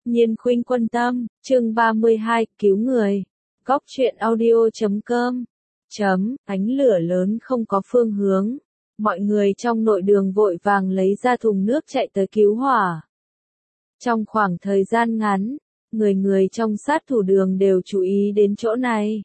Nhiên Khuynh Quân Tâm, chương 32, cứu người. Góc truyện audio.com. Ánh lửa lớn không có phương hướng. Mọi người trong nội đường vội vàng lấy ra thùng nước chạy tới cứu hỏa. Trong khoảng thời gian ngắn, người trong sát thủ đường đều chú ý đến chỗ này.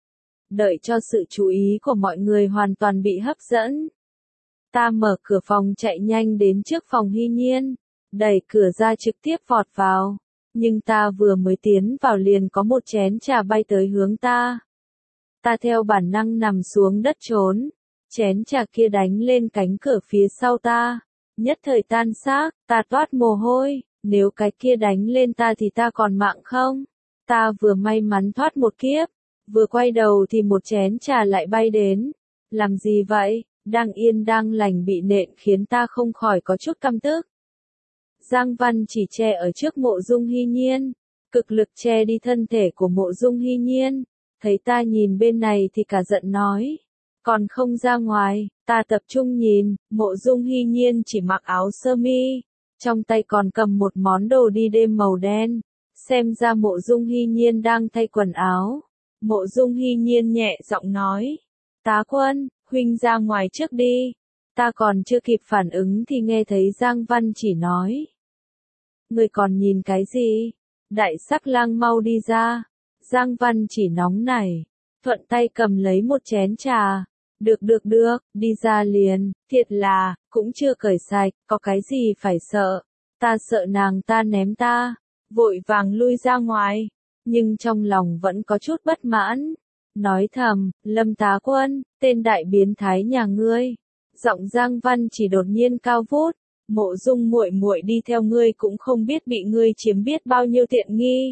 Đợi cho sự chú ý của mọi người hoàn toàn bị hấp dẫn. Ta mở cửa phòng chạy nhanh đến trước phòng Hy Nhiên, đẩy cửa ra trực tiếp vọt vào. Nhưng ta vừa mới tiến vào liền có một chén trà bay tới hướng ta. Ta theo bản năng nằm xuống đất trốn. Chén trà kia đánh lên cánh cửa phía sau ta. Nhất thời tan xác, ta toát mồ hôi. Nếu cái kia đánh lên ta thì ta còn mạng không? Ta vừa may mắn thoát một kiếp. Vừa quay đầu thì một chén trà lại bay đến. Làm gì vậy? Đang yên đang lành bị nện khiến ta không khỏi có chút căm tức. Giang Văn chỉ che ở trước Mộ Dung Hy Nhiên, cực lực che đi thân thể của Mộ Dung Hy Nhiên, thấy ta nhìn bên này thì cả giận nói, còn không ra ngoài. Ta tập trung nhìn, Mộ Dung Hy Nhiên chỉ mặc áo sơ mi, trong tay còn cầm một món đồ đi đêm màu đen, xem ra Mộ Dung Hy Nhiên đang thay quần áo. Mộ Dung Hy Nhiên nhẹ giọng nói, Tá Quân, huynh ra ngoài trước đi. Ta còn chưa kịp phản ứng thì nghe thấy Giang Văn chỉ nói. Người còn nhìn cái gì? Đại Sắc Lang mau đi ra. Giang Văn chỉ nóng nảy, thuận tay cầm lấy một chén trà. Được, đi ra liền, thiệt là, cũng chưa cởi sạch, có cái gì phải sợ. Ta sợ nàng ta ném ta, vội vàng lui ra ngoài, nhưng trong lòng vẫn có chút bất mãn. Nói thầm, Lâm Tá Quân, tên đại biến thái nhà ngươi. Giọng Giang Văn chỉ đột nhiên cao vút, Mộ Dung muội muội đi theo ngươi cũng không biết bị ngươi chiếm biết bao nhiêu tiện nghi.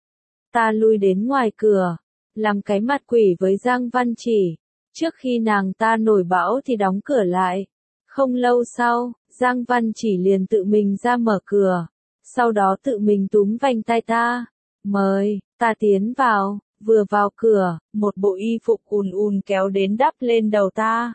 Ta lui đến ngoài cửa, làm cái mặt quỷ với Giang Văn chỉ, trước khi nàng ta nổi bão thì đóng cửa lại. Không lâu sau, Giang Văn chỉ liền tự mình ra mở cửa, sau đó tự mình túm vành tay ta, mời, ta tiến vào. Vừa vào cửa, một bộ y phục ùn kéo đến đắp lên đầu ta.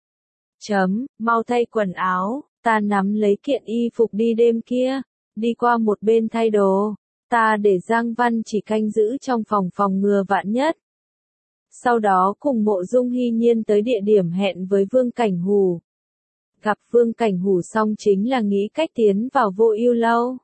Mau thay quần áo. Ta nắm lấy kiện y phục đi đêm kia, đi qua một bên thay đồ. Ta để Giang Văn chỉ canh giữ trong phòng ngừa vạn nhất. Sau đó cùng Mộ Dung Hy Nhiên tới địa điểm hẹn với Vương Cảnh Hù. Gặp Vương Cảnh Hù xong chính là nghĩ cách tiến vào Vô Ưu Lâu.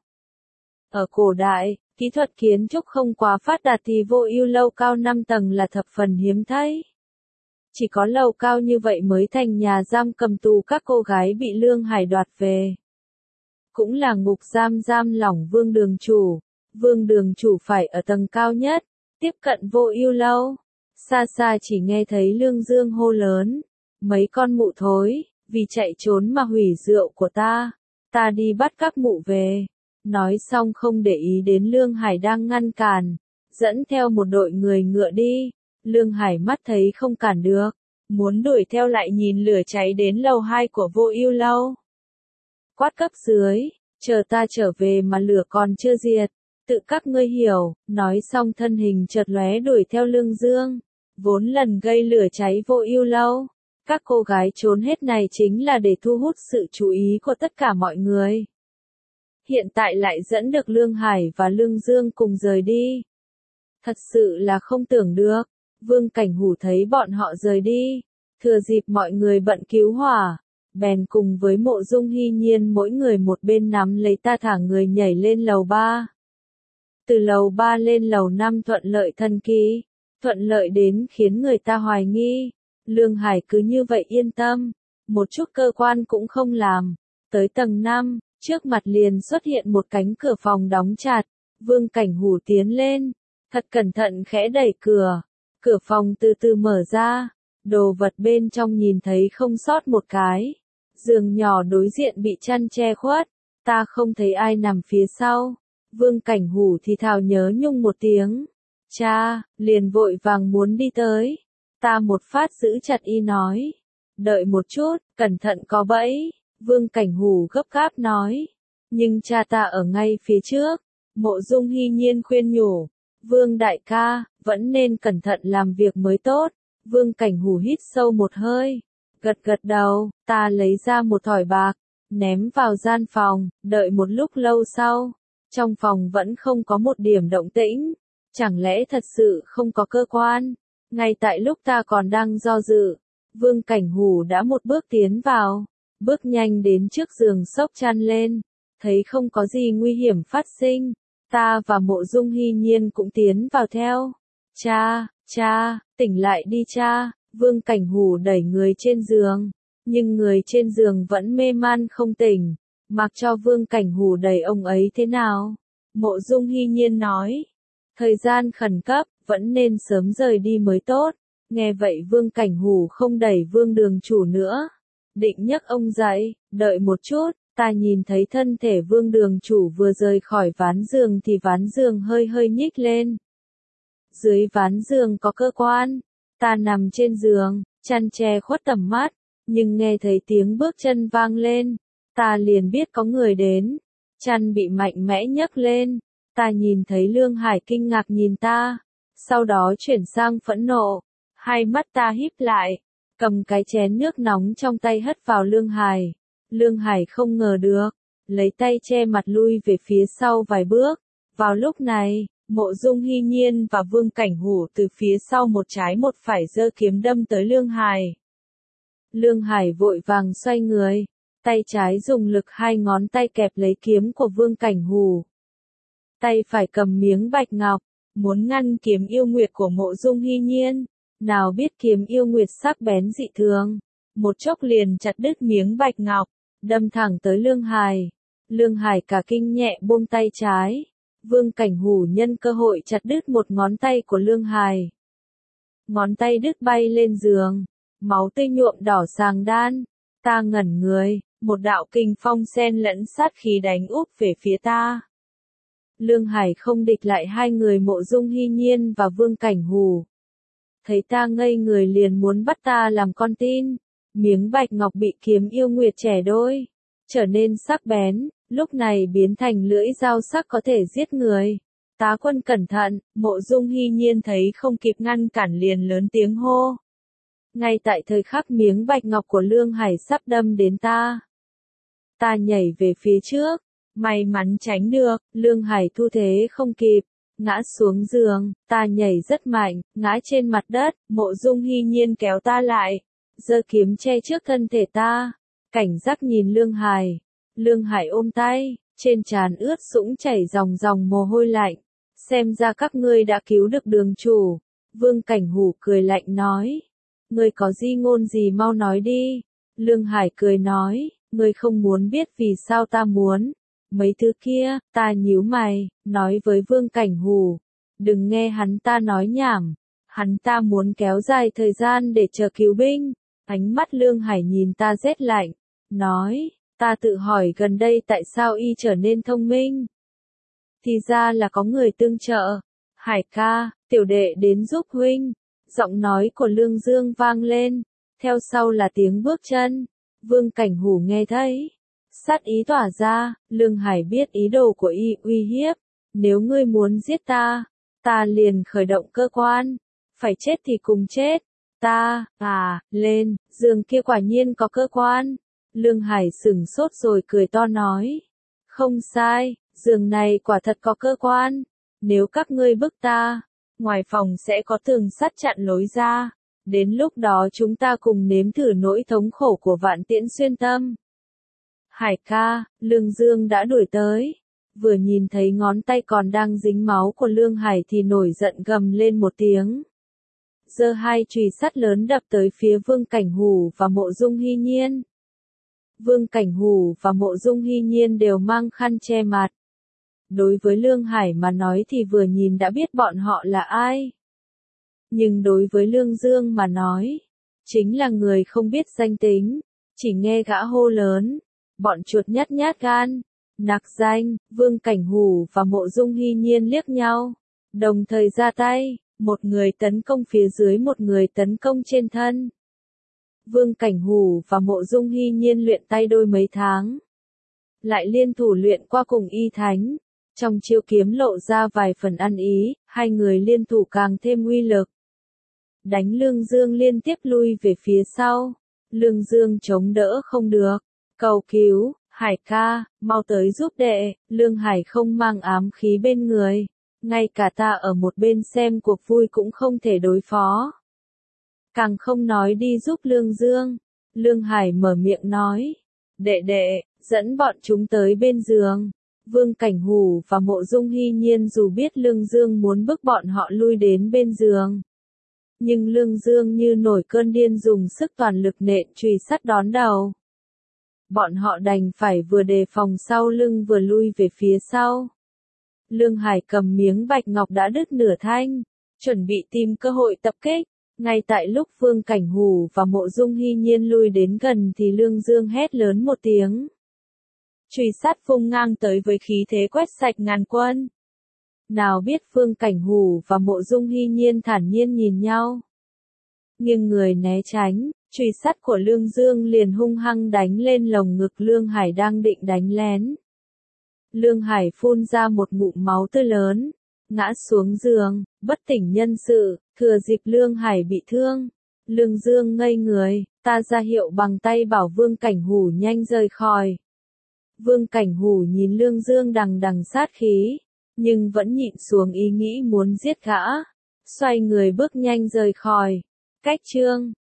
Ở cổ đại, kỹ thuật kiến trúc không quá phát đạt thì Vô Ưu Lâu cao 5 tầng là thập phần hiếm thấy. Chỉ có lầu cao như vậy mới thành nhà giam cầm tù các cô gái bị Lương Hải đoạt về. Cũng là ngục giam lỏng Vương Đường Chủ. Vương Đường Chủ phải ở tầng cao nhất, tiếp cận Vô Ưu Lâu. Xa xa chỉ nghe thấy Lương Dương hô lớn, mấy con mụ thối, vì chạy trốn mà hủy rượu của ta. Ta đi bắt các mụ về. Nói xong không để ý đến Lương Hải đang ngăn cản, dẫn theo một đội người ngựa đi. Lương Hải mắt thấy không cản được, muốn đuổi theo lại nhìn lửa cháy đến lầu 2 của Vô Ưu Lâu. Quát cấp dưới, chờ ta trở về mà lửa còn chưa diệt, tự các ngươi hiểu. Nói xong thân hình chợt lóe đuổi theo Lương Dương, vốn lần gây lửa cháy Vô Ưu Lâu. Các cô gái trốn hết này chính là để thu hút sự chú ý của tất cả mọi người. Hiện tại lại dẫn được Lương Hải và Lương Dương cùng rời đi. Thật sự là không tưởng được. Vương Cảnh Hù thấy bọn họ rời đi, thừa dịp mọi người bận cứu hỏa, bèn cùng với Mộ Dung Hy Nhiên mỗi người một bên nắm lấy ta thả người nhảy lên lầu 3. Từ lầu 3 lên lầu 5 thuận lợi thần kỳ, thuận lợi đến khiến người ta hoài nghi. Lương Hải cứ như vậy yên tâm, một chút cơ quan cũng không làm. Tới tầng 5, trước mặt liền xuất hiện một cánh cửa phòng đóng chặt. Vương Cảnh Hù tiến lên, thật cẩn thận khẽ đẩy cửa. Cửa phòng từ từ mở ra, đồ vật bên trong nhìn thấy không sót một cái. Giường nhỏ đối diện bị chăn che khuất, ta không thấy ai nằm phía sau. Vương Cảnh Hù thì thào nhớ nhung một tiếng. Cha, liền vội vàng muốn đi tới. Ta một phát giữ chặt y nói. Đợi một chút, cẩn thận có bẫy. Vương Cảnh Hù gấp gáp nói. Nhưng cha ta ở ngay phía trước. Mộ Dung Hy Nhiên khuyên nhủ. Vương đại ca, vẫn nên cẩn thận làm việc mới tốt. Vương Cảnh Hù hít sâu một hơi, gật đầu. Ta lấy ra một thỏi bạc, ném vào gian phòng. Đợi một lúc lâu sau, Trong phòng vẫn không có một điểm động tĩnh. Chẳng lẽ thật sự không có cơ quan? Ngay tại lúc ta còn đang do dự, Vương Cảnh Hủ đã một bước tiến vào, bước nhanh đến trước giường xốc chăn lên, thấy không có gì nguy hiểm phát sinh, ta và Mộ Dung Hy Nhiên cũng tiến vào theo. Cha, tỉnh lại đi cha, Vương Cảnh Hủ đẩy người trên giường, nhưng người trên giường vẫn mê man không tỉnh, mặc cho Vương Cảnh Hủ đẩy ông ấy thế nào. Mộ Dung Hy Nhiên nói, thời gian khẩn cấp, vẫn nên sớm rời đi mới tốt. Nghe vậy Vương Cảnh Hủ không đẩy Vương Đường Chủ nữa, định nhấc ông dậy, đợi một chút, ta nhìn thấy thân thể Vương Đường Chủ vừa rời khỏi ván giường thì ván giường hơi hơi nhích lên. Dưới ván giường có cơ quan, ta nằm trên giường, chăn che khuất tầm mắt, nhưng nghe thấy tiếng bước chân vang lên, ta liền biết có người đến, chăn bị mạnh mẽ nhấc lên, ta nhìn thấy Lương Hải kinh ngạc nhìn ta, sau đó chuyển sang phẫn nộ, hai mắt ta híp lại, cầm cái chén nước nóng trong tay hất vào Lương Hải. Lương Hải không ngờ được, lấy tay che mặt lui về phía sau vài bước. Vào lúc này, Mộ Dung Hy Nhiên và Vương Cảnh Hủ từ phía sau một trái một phải giơ kiếm đâm tới Lương Hải. Lương Hải vội vàng xoay người, tay trái dùng lực hai ngón tay kẹp lấy kiếm của Vương Cảnh Hủ. Tay phải cầm miếng bạch ngọc, muốn ngăn kiếm yêu nguyệt của Mộ Dung Hy Nhiên. Nào biết kiếm yêu nguyệt sắc bén dị thường, một chốc liền chặt đứt miếng bạch ngọc, đâm thẳng tới Lương Hải. Lương Hải cả kinh nhẹ buông tay trái. Vương Cảnh Hủ nhân cơ hội chặt đứt một ngón tay của Lương Hải. Ngón tay đứt bay lên giường, máu tươi nhuộm đỏ sàng đan. Ta ngẩn người, một đạo kình phong xen lẫn sát khí đánh úp về phía ta. Lương Hải không địch lại hai người Mộ Dung Hy Nhiên và Vương Cảnh Hủ. Thấy ta ngây người liền muốn bắt ta làm con tin. Miếng bạch ngọc bị kiếm yêu nguyệt trẻ đôi, trở nên sắc bén, lúc này biến thành lưỡi dao sắc có thể giết người. Tá quân cẩn thận, Mộ Dung Hy Nhiên thấy không kịp ngăn cản liền lớn tiếng hô. Ngay tại thời khắc miếng bạch ngọc của Lương Hải sắp đâm đến ta. Ta nhảy về phía trước, may mắn tránh được, Lương Hải thu thế không kịp. Ngã xuống giường, ta nhảy rất mạnh, ngã trên mặt đất, Mộ Dung Hy Nhiên kéo ta lại, giơ kiếm che trước thân thể ta, cảnh giác nhìn Lương Hải. Lương Hải ôm tay, trên trán ướt sũng chảy ròng ròng mồ hôi lạnh, xem ra các ngươi đã cứu được Đường Chủ. Vương Cảnh Hủ cười lạnh nói, ngươi có di ngôn gì mau nói đi. Lương Hải cười nói, ngươi không muốn biết vì sao ta muốn. Mấy thứ kia, ta nhíu mày, nói với Vương Cảnh Hủ, đừng nghe hắn ta nói nhảm, hắn ta muốn kéo dài thời gian để chờ cứu binh. Ánh mắt Lương Hải nhìn ta rét lạnh, nói, ta tự hỏi gần đây tại sao y trở nên thông minh. Thì ra là có người tương trợ. Hải ca, tiểu đệ đến giúp huynh. Giọng nói của Lương Dương vang lên, theo sau là tiếng bước chân. Vương Cảnh Hủ nghe thấy, sát ý tỏa ra, Lương Hải biết ý đồ của y uy hiếp, nếu ngươi muốn giết ta, ta liền khởi động cơ quan, phải chết thì cùng chết. Ta, lên, giường kia quả nhiên có cơ quan. Lương Hải sửng sốt rồi cười to nói, không sai, giường này quả thật có cơ quan, nếu các ngươi bức ta, ngoài phòng sẽ có tường sắt chặn lối ra, đến lúc đó chúng ta cùng nếm thử nỗi thống khổ của Vạn Tiễn Xuyên Tâm. Hải ca, Lương Dương đã đuổi tới, vừa nhìn thấy ngón tay còn đang dính máu của Lương Hải thì nổi giận gầm lên một tiếng. Giơ hai chùy sắt lớn đập tới phía Vương Cảnh Hủ và Mộ Dung Hy Nhiên. Vương Cảnh Hủ và Mộ Dung Hy Nhiên đều mang khăn che mặt. Đối với Lương Hải mà nói thì vừa nhìn đã biết bọn họ là ai. Nhưng đối với Lương Dương mà nói, chính là người không biết danh tính, chỉ nghe gã hô lớn, bọn chuột nhát nhát gan, nặc danh. Vương Cảnh Hủ và Mộ Dung Hy Nhiên liếc nhau, đồng thời ra tay, một người tấn công phía dưới một người tấn công trên thân. Vương Cảnh Hủ và Mộ Dung Hy Nhiên luyện tay đôi mấy tháng, lại liên thủ luyện qua cùng y thánh, trong chiêu kiếm lộ ra vài phần ăn ý, hai người liên thủ càng thêm uy lực. Đánh Lương Dương liên tiếp lui về phía sau, Lương Dương chống đỡ không được, cầu cứu, Hải ca, mau tới giúp đệ, Lương Hải không mang ám khí bên người. Ngay cả ta ở một bên xem cuộc vui cũng không thể đối phó. Càng không nói đi giúp Lương Dương. Lương Hải mở miệng nói. Đệ đệ, dẫn bọn chúng tới bên giường. Vương Cảnh Hủ và Mộ Dung Hy Nhiên dù biết Lương Dương muốn bức bọn họ lui đến bên giường. Nhưng Lương Dương như nổi cơn điên dùng sức toàn lực nện chùy sắt đón đầu. Bọn họ đành phải vừa đề phòng sau lưng vừa lui về phía sau. Lương Hải cầm miếng bạch ngọc đã đứt nửa thanh, chuẩn bị tìm cơ hội tập kích. Ngay tại lúc Vương Cảnh Hủ và Mộ Dung Hy Nhiên lui đến gần thì Lương Dương hét lớn một tiếng. Chùy sắt vung ngang tới với khí thế quét sạch ngàn quân. Nào biết Vương Cảnh Hủ và Mộ Dung Hy Nhiên thản nhiên nhìn nhau. Nghiêng người né tránh, chùy sắt của Lương Dương liền hung hăng đánh lên lồng ngực Lương Hải đang định đánh lén. Lương Hải phun ra một ngụm máu tươi lớn, ngã xuống giường, bất tỉnh nhân sự, thừa dịp Lương Hải bị thương. Lương Dương ngây người, ta ra hiệu bằng tay bảo Vương Cảnh Hủ nhanh rời khỏi. Vương Cảnh Hủ nhìn Lương Dương đằng đằng sát khí, nhưng vẫn nhịn xuống ý nghĩ muốn giết gã. Xoay người bước nhanh rời khỏi. Cách chương